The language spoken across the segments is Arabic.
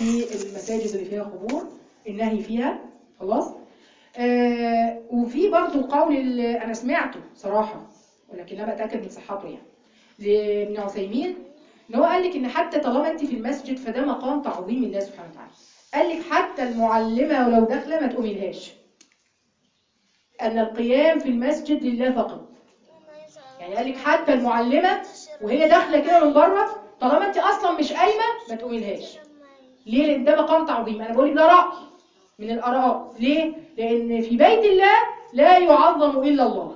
في المساجد اللي فيها قبور، النهي فيها. خلاص. وفي برضو قول انا سمعته صراحه ولكن لا بتاكد من صحته يعني لابن عثيمين، ان هو قال لك ان حتى طالما انت في المسجد فده مقام تعظيم الله سبحانه وتعالى. قال لك حتى المعلمه ولو داخله ما تقوميلهاش، ان القيام في المسجد لله فقط. يعني قال لك حتى المعلمه وهي داخله كده من بره طالما انت اصلا مش قايمه ما تقوميلهاش. ليه؟ لان ده مقام تعظيم. انا بقول لك ده راي من الاراء. ليه؟ لان في بيت الله لا يعظم الا الله.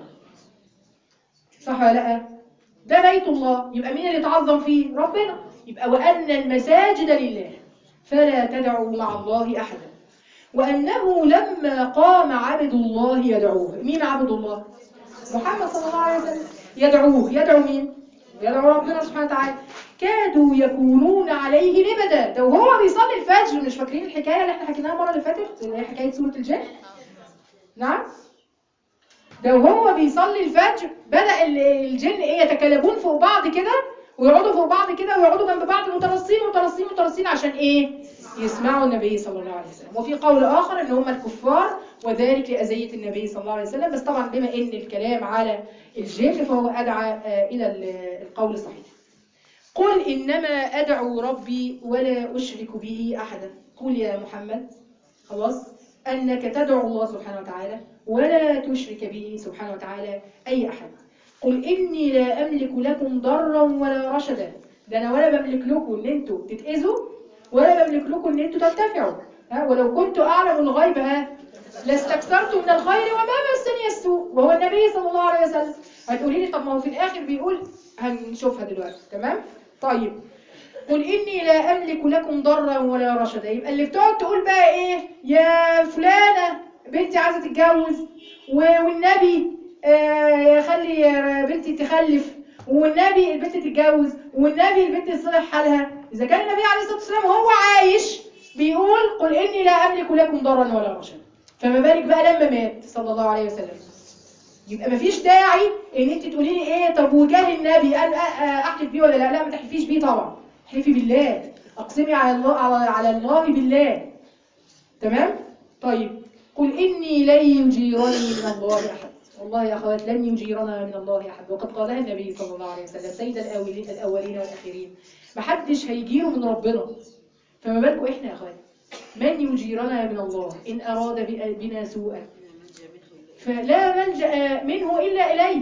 صح ولا لا؟ ده بيت الله، يبقى مين اللي يتعظم فيه؟ ربنا. يبقى وان المساجد لله فلا تدعوا مع الله احدا. وانه لما قام عبد الله يدعوه. مين عبد الله؟ محمد صلى الله عليه وسلم. يدعوه. يدعو مين؟ يدعو ربنا سبحانه وتعالى. كادوا يكونون عليه لبدا. ده وهو بيصلي الفجر. مش فاكرين الحكايه اللي احنا حكيناها المره اللي فاتت اللي هي حكايه سوره الجن؟ نعم. ده وهو بيصلي الفجر بدأ الجن يتكلبون فوق بعض كده ويقعدوا فوق بعض كده ويقعدوا جنب بعض مترصين عشان ايه؟ يسمعوا النبي صلى الله عليه وسلم. وفي قول آخر ان هم الكفار وذلك لأذية النبي صلى الله عليه وسلم. بس طبعا بما ان الكلام على الجن فهو أدعى إلى القول الصحيح. قل إنما أدعو ربي ولا أشرك به أحدا. قل يا محمد خلاص أنك تدعو الله سبحانه وتعالى ولا تشرك به سبحانه وتعالى أي أحد. قل إني لا أملك لكم ضرا ولا رشدا. ده أنا ولا بملك لكم إن أنتوا تتأذوا ولا بملك لكم إن أنتوا تنتفعوا. ولو كنت أعلم الغيب لاستكثرت من الخير وما مسني السوء. وهو النبي صلى الله عليه وسلم. هتقولي لي طب ما هو في الآخر بيقول، هنشوفها دلوقتي. تمام؟ طيب قل إني لا أملك لكم ضرا ولا رشدا. يبقى اللي بتقعد تقول بقى إيه؟ يا فلانة بنتي عايزة تتجوز والنبي خلي بنتي تخلف والنبي البنت تتجوز والنبي البنت يصلح حالها. إذا كان النبي عليه الصلاة والسلام وهو عايش بيقول قل إني لا أملك لكم ضرا ولا رشدا، فما بالك بقى لما مات صلى الله عليه وسلم. يبقى مفيش داعي ان انت تقولي لي ايه طب وجاه النبي قال احلف بيه ولا لا. لا ما تحلفيش بيه طبعا. احلفي بالله. اقسمي على الله بالله. تمام؟ طيب قل اني لن يجيرني من الله احد. والله يا اخوات لن يجيرنا من الله احد، وقد قالها النبي صلى الله عليه وسلم سيد الاولين والاخرين. محدش هيجيره من ربنا، فما بالكم احنا يا اخوات. من يجيرنا من الله ان اراد بنا سوءا فلا ملجأ منه إلا إليه.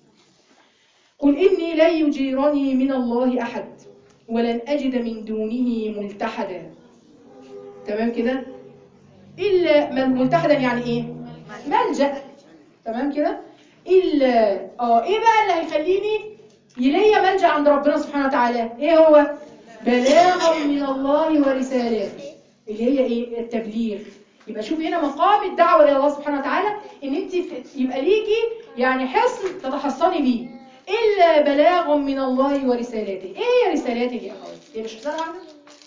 قل إني لن يجيرني من الله أحد ولن أجد من دونه ملتحدا. تمام كده؟ إلا ملتحدا يعني إيه؟ ملجأ. تمام كده؟ إلا إيه بقى اللي هيخليني يليا ملجأ عند ربنا سبحانه وتعالى؟ إيه هو؟ بلاغا من الله ورسالاته، اللي هي إيه؟ التبليغ. يبقى شوف هنا مقام الدعوة إلى الله سبحانه وتعالى ان انت يبقى ليكي يعني حصن تتحصني بيه. الا بلاغ من الله ورسالاته. ايه هي رسالاته يا اخواتي؟ هي مش رساله واحده؟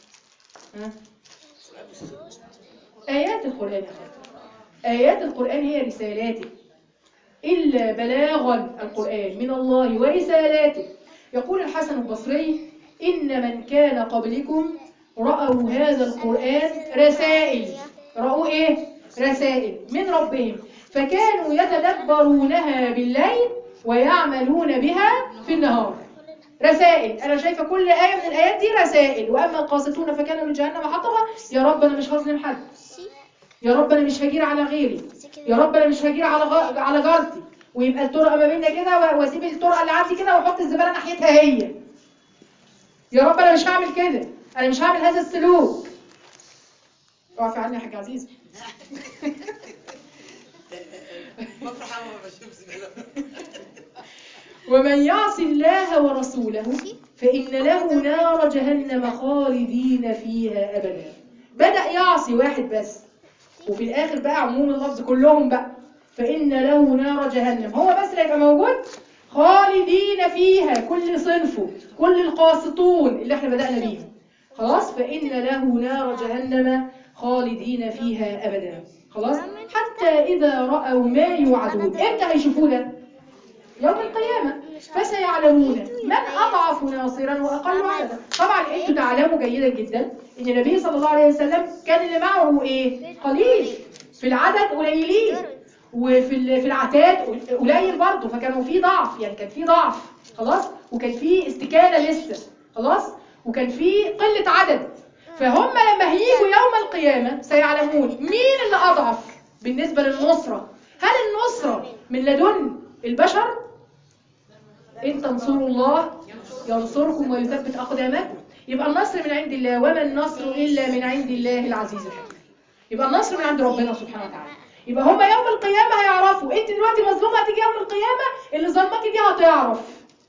ايات القران يا اخواتي. ايات القران هي رسالاته. الا بلاغا القران من الله ورسالاته. يقول الحسن البصري ان من كان قبلكم راوا هذا القران رسائل. راوا ايه؟ رسائل من ربهم فكانوا يتدبرونها بالليل ويعملون بها في النهار. رسائل. انا شايفه كل ايه من الايات دي رسائل. واما القاسطون فكانوا لجهنم حطبا. يا رب انا مش هظلم حد، يا رب انا مش هجير على غيري، يا رب انا مش هجير على جارتي، ويبقى الطرقه ما بيننا كده واسيب الطرقه اللي عندي كده واحط الزباله ناحيتها هي. يا رب انا مش هعمل كده، انا مش هعمل هذا السلوك. اقفي عني يا حاج عزيز. ومن يعص الله ورسوله فإن له نار جهنم خالدين فيها أبدا. بدأ يعصي واحد بس وفي الآخر بقى عموم اللفظ كلهم بقى فإن له نار جهنم. هو بس اللي هيبقى موجود خالدين فيها كل صنفه كل القاسطون اللي احنا بدأنا بيهم. خلاص فإن له نار جهنم خالدين فيها أبدا. خلاص حتى إذا رأوا ما يوعدون. امتى هيشوفوه ده؟ يوم القيامة. فسيعلمون من أضعف ناصرا وأقل عددا. طبعا انتوا تعلموا جيدا جدا ان النبي صلى الله عليه وسلم كان اللي معه ايه؟ قليل في العدد، قليلين، وفي العتاد قليل برضه، فكانوا في ضعف، يعني كان في ضعف خلاص، وكان في استكانه لسه خلاص، وكان في قله عدد. فهم لما هيجوا يوم القيامه سيعلمون مين اللي اضعف بالنسبه للنصره. هل النصره من لدن البشر؟ ان تنصروا الله ينصركم ويثبت اقدامكم. يبقى النصر من عند الله، وما النصر الا من عند الله العزيز الحكيم. يبقى النصر من عند ربنا سبحانه وتعالى. يبقى هما يوم القيامه هيعرفوا. انت دلوقتي مظلومه، هتيجي يوم القيامه اللي ظلمك دي هتعرف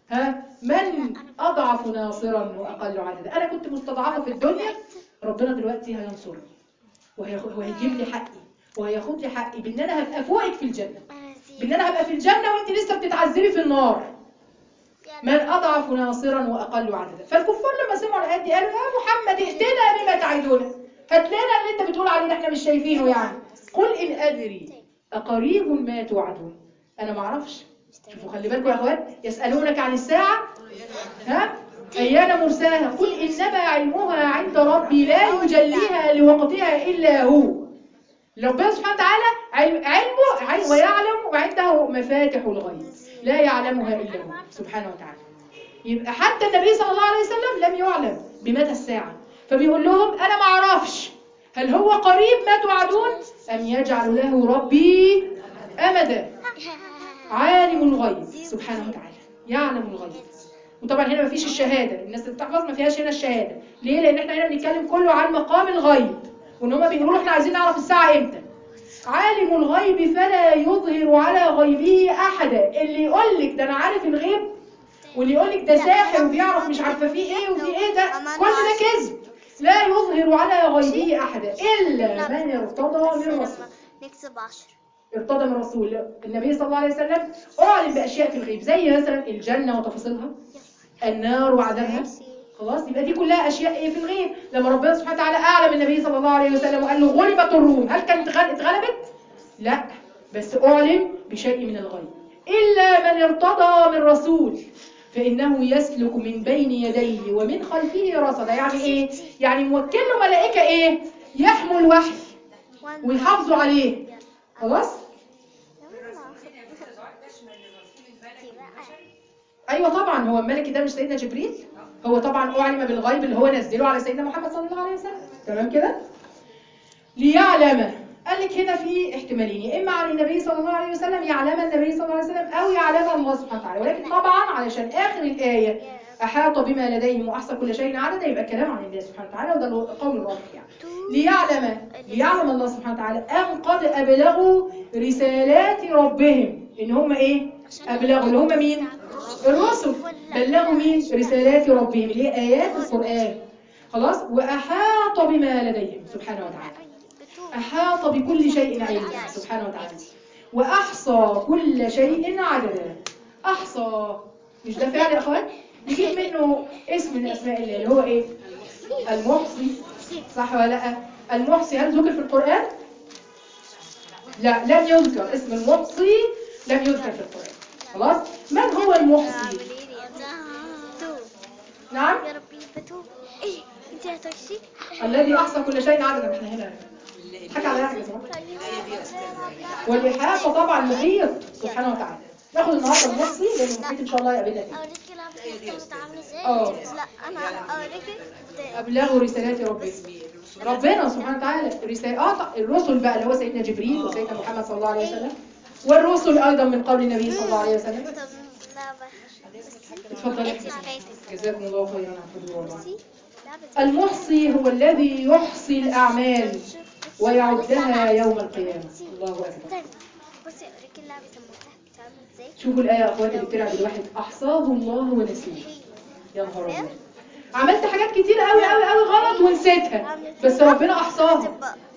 من اضعف ناصرا واقل عددا. انا كنت مستضعفه في الدنيا، ربنا دلوقتي هينصرني وهيجيب لي حقي وهياخد لي حقي، بان انا هبقى فوقك في الجنه، بان انا هبقى في الجنه وانت لسه بتتعذبي في النار. من اضعف ناصرا واقل عددا. فالكفار لما سمعوا الايات دي قالوا يا محمد ائتنا بما تعدنا، هات لنا اللي انت بتقول عليه ده، احنا مش شايفينه يعني. قل ان ادري اقريب ما توعدون. انا ما اعرفش. شوفوا خلي بالكم يا اخوات، يسالونك عن الساعه ايان مرساها، قل انما علمها عند ربي لا يجليها لوقتها الا هو. ربنا سبحانه وتعالى علمه ويعلم، وعنده مفاتح الغيب لا يعلمها الا هو سبحانه وتعالى. يبقى حتى النبي صلى الله عليه وسلم لم يعلم بمدى الساعه، فبيقول لهم انا ما اعرفش هل هو قريب ما توعدون ام يجعل له ربي امدا. عالم الغيب سبحانه وتعالى، يعلم الغيب. وطبعا هنا ما فيش الشهاده، الناس اللي بتحفظ ما فيهاش هنا الشهاده. ليه؟ لان احنا هنا بنتكلم كله عن مقام الغيب، وان هم بيقولوا له احنا عايزين نعرف الساعه امتى. عالم الغيب فلا يظهر على غيبه احدا. اللي يقول لك ده انا عارف الغيب، واللي يقول لك ده ساحر وبيعرف مش عارفه فيه ايه وفيه ايه، ده كل ده كذب. لا يظهر على غيبه احدا الا من ارتضى من رسول. نكسب 10. ارتضى من رسول. النبي صلى الله عليه وسلم اعلم باشياء في الغيب، زي مثلا الجنه وتفاصيلها، النار وعذابها. خلاص، يبقى دي كلها اشياء ايه في الغيب. لما ربنا سبحانه وتعالى اعلم النبي صلى الله عليه وسلم وقال له غلبت الروم، هل كانت اتغلبت؟ لا، بس اعلم بشيء من الغيب. الا من ارتضى من رسول فانه يسلك من بين يديه ومن خلفه رصدا. يعني ايه؟ يعني موكل له ملائكه ايه؟ يحموا الوحي ويحافظوا عليه. خلاص. ايوه طبعا، هو الملك ده مش سيدنا جبريل؟ هو طبعا اعلم بالغيب اللي هو نزله على سيدنا محمد صلى الله عليه وسلم. تمام كده؟ ليعلم، قال لك هنا في احتمالين، يا اما عن النبي صلى الله عليه وسلم، يعلم النبي صلى الله عليه وسلم، او يعلم الله سبحانه وتعالى. ولكن طبعا علشان اخر الايه احاط بما لديهم واحصى كل شيء عددا، يبقى الكلام عن الله سبحانه وتعالى، وده قول الراجح يعني. ليعلم الله سبحانه وتعالى ان قد ابلغوا رسالات ربهم. ان هم ايه؟ ابلغوا، اللي هم مين؟ الرسل. بلغوا مين؟ رسالات ربهم اللي هي ايات القران. خلاص. واحاط بما لديهم سبحانه وتعالى، احاط بكل شيء علما سبحانه وتعالى، واحصى كل شيء عددا. احصى، مش ده فعل يا اخوان؟ نجيب منه اسم من اسماء الله اللي هو ايه؟ المحصي. صح ولا لا؟ المحصي هل ذكر في القران؟ لا، لم يذكر اسم المحصي، لم يذكر في القران. خلاص. من هو المحصي؟ نعم، يا ربي بتوب. ايه انت هتمشي؟ الذي احصى كل شيء عددا. احنا هنا حكى على حاجه اسمها والإحاطة طبعا محيط سبحانه وتعالى. ناخد النهارده المحصي لان المحيط ان شاء الله يقابلنا فيه. اوريكي لعبه بتعمل ازاي؟ اه، لا انا اوريكي. ابلغوا رسالات ربهم. ربنا سبحانه وتعالى الرسل بقى اللي هو سيدنا جبريل وسيدنا محمد صلى الله عليه وسلم، والرسل ايضا من قول النبي صلى الله عليه وسلم. طب لعبه. اتفضلي. انت حكايتك. جزاكم الله خيرا على الحضور والله. لعبه. المحصي هو الذي يحصي الأعمال ويعدها يوم القيامة. الله أكبر. بصي اوريكي اللعبه بتعمل ازاي. شوفوا الآية يا أخواتي اللي بتلعب الواحد أحصاه الله ونسيه. يا نهار أبيض، عملت حاجات كتير قوي قوي قوي غلط ونسيتها، بس ربنا أحصاها.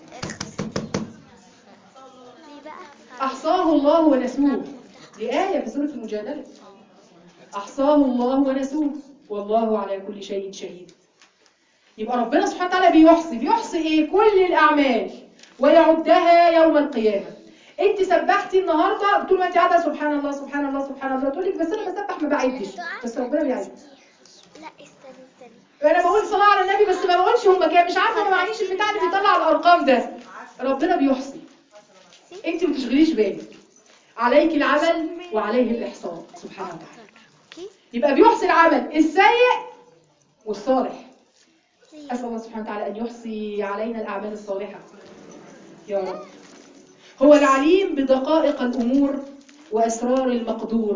أحصاه الله ونسوه، دي آية في سورة المجادلة. أحصاه الله ونسوه والله على كل شيء شهيد. يبقى ربنا سبحانه وتعالى بيحصي ايه؟ كل الاعمال ويعدها يوم القيامه. انت سبحتي النهارده طول ما انت قاعده سبحان الله سبحان الله سبحان الله، تقول لك بس انا بسبح ما بعدش، بس ربنا بيعد. لا استني. انا بقول صلاه على النبي بس ما بقولش هم كام، مش عارفه، ما معنيش البتاع اللي بيطلع الارقام ده. ربنا بيحصي، انت ما تشغليش بالك، عليك العمل وعليه الاحصاء سبحانه وتعالى. يبقى بيحصي العمل السيء والصالح. اسال الله سبحانه وتعالى ان يحصي علينا الاعمال الصالحه يا رب. هو العليم بدقائق الامور واسرار المقدور،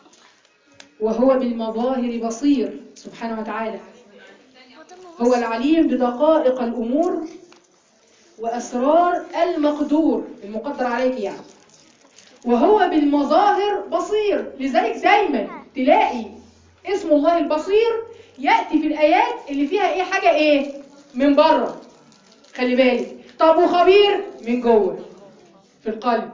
وهو بالمظاهر بصير سبحانه وتعالى. هو العليم بدقائق الأمور وأسرار المقدور، المقدر عليك يعني، وهو بالمظاهر بصير. لذلك دايما تلاقي اسم الله البصير يأتي في الآيات اللي فيها ايه، حاجة ايه من بره، خلي بالك. طب وخبير من جوه في القلب.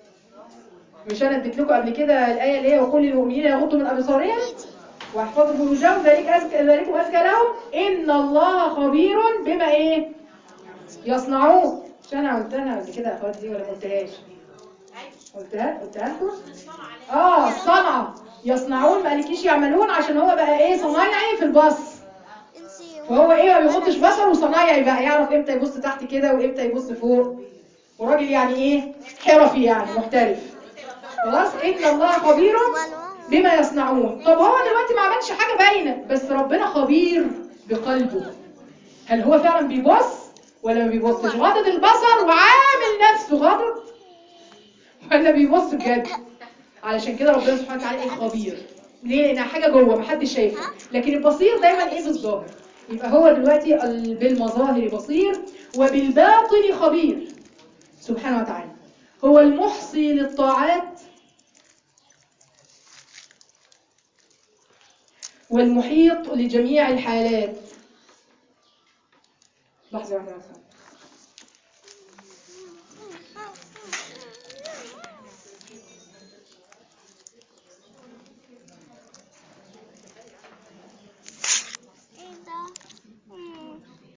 مش انا اديت لكم قبل كده الآية اللي هي وقل للمؤمنين يغضوا من أبصارهم واحفظوا فروجهم ذلكم أزكى لهم إن الله خبير بما إيه يصنعون. مش أنا قلتها قبل كده يا أخوات دي ولا ما قلتهاش؟ قلتها لكم؟ الصنعة يصنعون، ما قالكيش يعملون، عشان هو بقى إيه صنايعي في البص، فهو إيه ما بيغضش بصر وصنايعي بقى يعرف إمتى يبص تحت كده وإمتى يبص فوق، وراجل يعني إيه حرفي يعني محترف. خلاص إن الله خبير بما يصنعون. طب هو دلوقتي ما عملش حاجة باينة، بس ربنا خبير بقلبه. هل هو فعلا بيبص ولا ما بيبصش؟ غاضض البصر وعامل نفسه غاضض، ولا بيبص بجد؟ علشان كده ربنا سبحانه وتعالى ايه خبير. ليه؟ لانها حاجة جوه محدش شايفها، لكن البصير دايما ايه بالظاهر. يبقى هو دلوقتي بالمظاهر بصير وبالباطن خبير سبحانه وتعالى. هو المحصي للطاعات والمحيط لجميع الحالات. لحظة واحدة بس.